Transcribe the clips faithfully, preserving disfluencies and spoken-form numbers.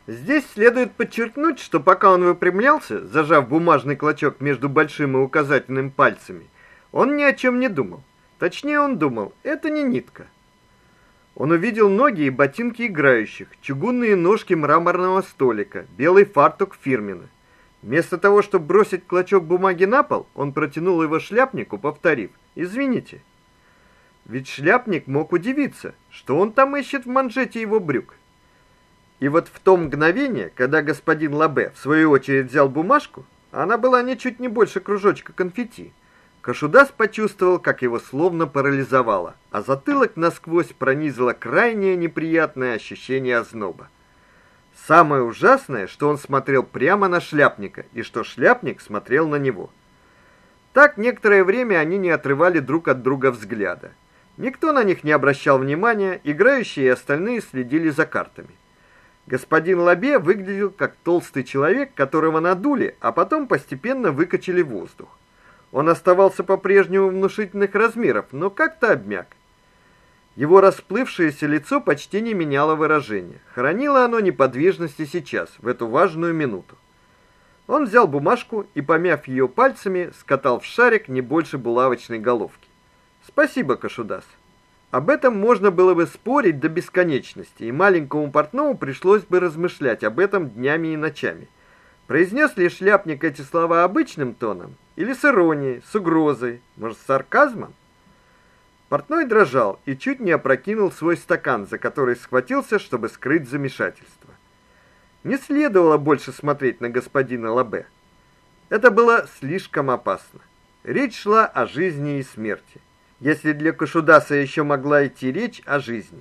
Здесь следует подчеркнуть, что пока он выпрямлялся, зажав бумажный клочок между большим и указательным пальцами, он ни о чем не думал. Точнее, он думал: это не нитка. Он увидел ноги и ботинки играющих, чугунные ножки мраморного столика, белый фартук Фирмина. Вместо того, чтобы бросить клочок бумаги на пол, он протянул его шляпнику, повторив: "Извините". Ведь шляпник мог удивиться, что он там ищет в манжете его брюк. И вот в то мгновение, когда господин Лабе в свою очередь взял бумажку, она была ничуть не больше кружочка конфетти, Кашудас почувствовал, как его словно парализовало, а затылок насквозь пронизало крайне неприятное ощущение озноба. Самое ужасное, что он смотрел прямо на шляпника, и что шляпник смотрел на него. Так некоторое время они не отрывали друг от друга взгляда. Никто на них не обращал внимания, играющие и остальные следили за картами. Господин Лабе выглядел как толстый человек, которого надули, а потом постепенно выкачали в воздух. Он оставался по-прежнему внушительных размеров, но как-то обмяк. Его расплывшееся лицо почти не меняло выражения. Хранило оно неподвижность и сейчас, в эту важную минуту. Он взял бумажку и, помяв ее пальцами, скатал в шарик не больше булавочной головки. Спасибо, Кашудас. Об этом можно было бы спорить до бесконечности, и маленькому портному пришлось бы размышлять об этом днями и ночами. Произнес ли шляпник эти слова обычным тоном, или с иронией, с угрозой, может, с сарказмом? Портной дрожал и чуть не опрокинул свой стакан, за который схватился, чтобы скрыть замешательство. Не следовало больше смотреть на господина Лабе. Это было слишком опасно. Речь шла о жизни и смерти. Если для Кашудаса еще могла идти речь о жизни.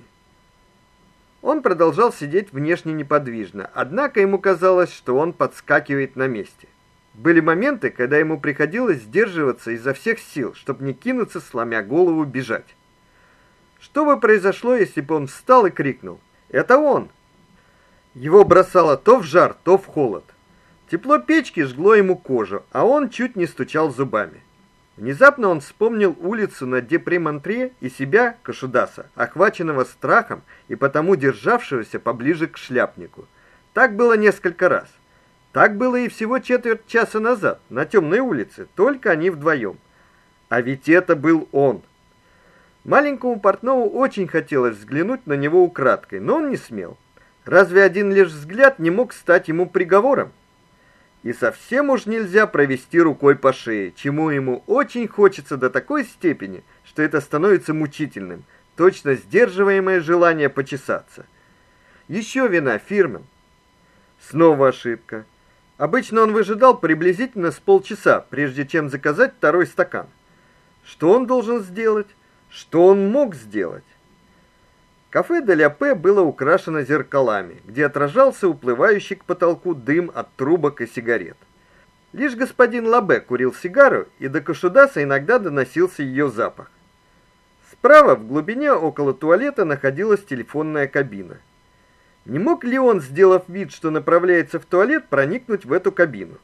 Он продолжал сидеть внешне неподвижно, однако ему казалось, что он подскакивает на месте. Были моменты, когда ему приходилось сдерживаться изо всех сил, чтобы не кинуться, сломя голову, бежать. Что бы произошло, если бы он встал и крикнул: "Это он!" Его бросало то в жар, то в холод. Тепло печки жгло ему кожу, а он чуть не стучал зубами. Внезапно он вспомнил улицу на Депре-Монтре и себя, Кашудаса, охваченного страхом и потому державшегося поближе к шляпнику. Так было несколько раз. Так было и всего четверть часа назад, на темной улице, только они вдвоем. А ведь это был он. Маленькому портному очень хотелось взглянуть на него украдкой, но он не смел. Разве один лишь взгляд не мог стать ему приговором? И совсем уж нельзя провести рукой по шее, чему ему очень хочется до такой степени, что это становится мучительным, точно сдерживаемое желание почесаться. Еще вина Фирмен. Снова ошибка. Обычно он выжидал приблизительно с полчаса, прежде чем заказать второй стакан. Что он должен сделать? Что он мог сделать? Кафе де ля Пэ было украшено зеркалами, где отражался уплывающий к потолку дым от трубок и сигарет. Лишь господин Лабе курил сигару, и до Кашудаса иногда доносился ее запах. Справа, в глубине около туалета, находилась телефонная кабина. Не мог ли он, сделав вид, что направляется в туалет, проникнуть в эту кабину?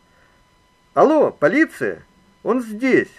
Алло, полиция? Он здесь.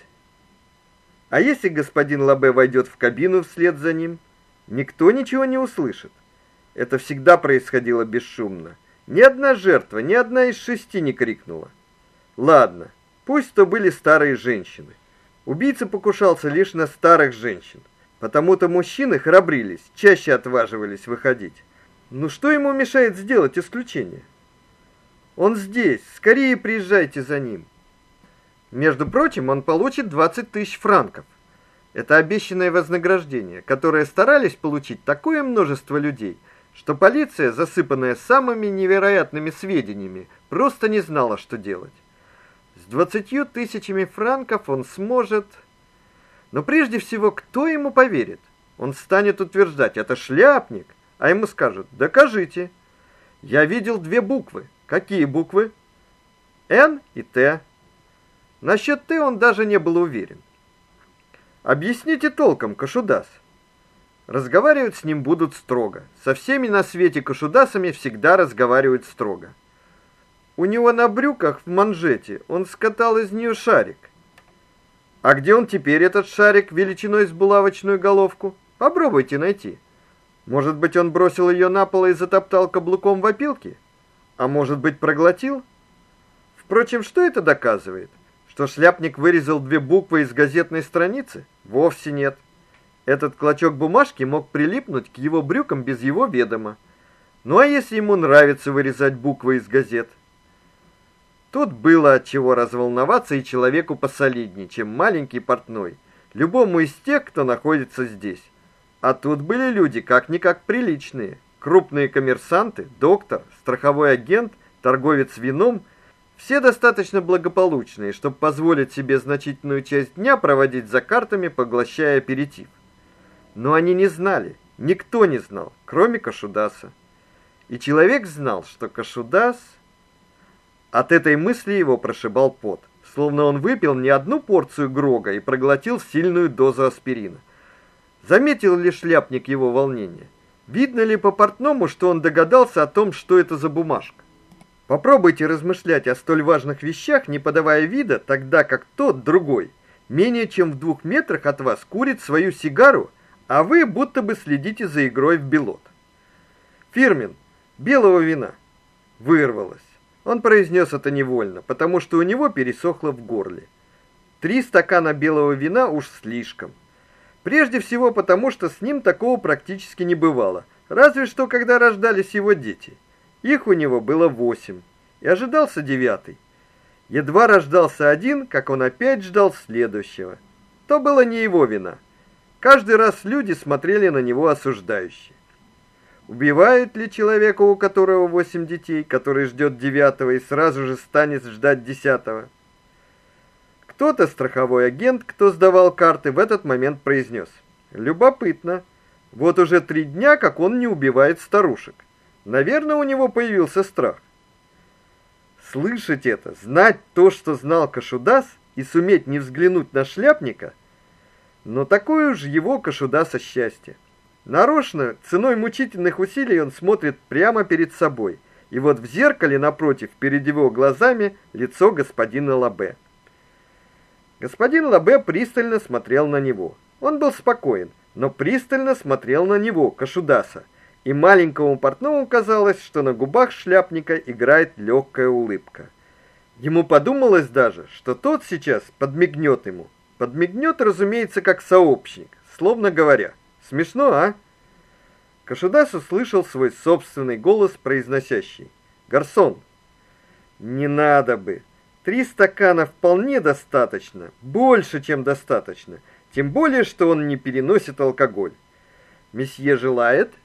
А если господин Лабе войдет в кабину вслед за ним? Никто ничего не услышит. Это всегда происходило бесшумно. Ни одна жертва, ни одна из шести не крикнула. Ладно, пусть то были старые женщины. Убийца покушался лишь на старых женщин. Потому-то мужчины храбрились, чаще отваживались выходить. Ну что ему мешает сделать исключение? Он здесь, скорее приезжайте за ним. Между прочим, он получит двадцать тысяч франков. Это обещанное вознаграждение, которое старались получить такое множество людей, что полиция, засыпанная самыми невероятными сведениями, просто не знала, что делать. С двадцатью тысячами франков он сможет... Но прежде всего, кто ему поверит? Он станет утверждать: это шляпник, а ему скажут: докажите. Я видел две буквы. Какие буквы? Н и Т. Насчет Т он даже не был уверен. Объясните толком, Кашудас. Разговаривать с ним будут строго. Со всеми на свете Кашудасами всегда разговаривают строго. У него на брюках в манжете он скатал из нее шарик. А где он теперь, этот шарик величиной с булавочную головку? Попробуйте найти. Может быть, он бросил ее на пол и затоптал каблуком в опилки? А может быть, проглотил? Впрочем, что это доказывает? Что шляпник вырезал две буквы из газетной страницы? Вовсе нет. Этот клочок бумажки мог прилипнуть к его брюкам без его ведома. Ну а если ему нравится вырезать буквы из газет? Тут было от чего разволноваться и человеку посолиднее, чем маленький портной, любому из тех, кто находится здесь. А тут были люди как-никак приличные, крупные коммерсанты, доктор, страховой агент, торговец вином, все достаточно благополучные, чтобы позволить себе значительную часть дня проводить за картами, поглощая аперитив. Но они не знали, никто не знал, кроме Кашудаса. И человек знал, что Кашудас... От этой мысли его прошибал пот, словно он выпил не одну порцию грога и проглотил сильную дозу аспирина. Заметил ли шляпник его волнение? Видно ли по портному, что он догадался о том, что это за бумажка? Попробуйте размышлять о столь важных вещах, не подавая вида, тогда как тот, другой, менее чем в двух метрах от вас курит свою сигару, а вы будто бы следите за игрой в белот. Фирмин, белого вина. Вырвалось. Он произнес это невольно, потому что у него пересохло в горле. Три стакана белого вина уж слишком. Прежде всего потому, что с ним такого практически не бывало, разве что когда рождались его дети. Их у него было восемь, и ожидался девятый. Едва рождался один, как он опять ждал следующего. То было не его вина. Каждый раз люди смотрели на него осуждающе. Убивает ли человека, у которого восемь детей, который ждет девятого и сразу же станет ждать десятого? Кто-то страховой агент, кто сдавал карты, в этот момент произнес: "Любопытно. Вот уже три дня, как он не убивает старушек. Наверное, у него появился страх". Слышать это, знать то, что знал Кашудас, и суметь не взглянуть на шляпника, но такое уж его Кашудаса счастье. Нарочно, ценой мучительных усилий он смотрит прямо перед собой, и вот в зеркале напротив, перед его глазами, лицо господина Лабе. Господин Лабе пристально смотрел на него. Он был спокоен, но пристально смотрел на него, Кашудаса, и маленькому портному казалось, что на губах шляпника играет легкая улыбка. Ему подумалось даже, что тот сейчас подмигнет ему. Подмигнет, разумеется, как сообщник, словно говоря: "Смешно, а?" Кашудас услышал свой собственный голос, произносящий: "Гарсон, не надо бы. Три стакана вполне достаточно, больше, чем достаточно, тем более, что он не переносит алкоголь. Месье желает?"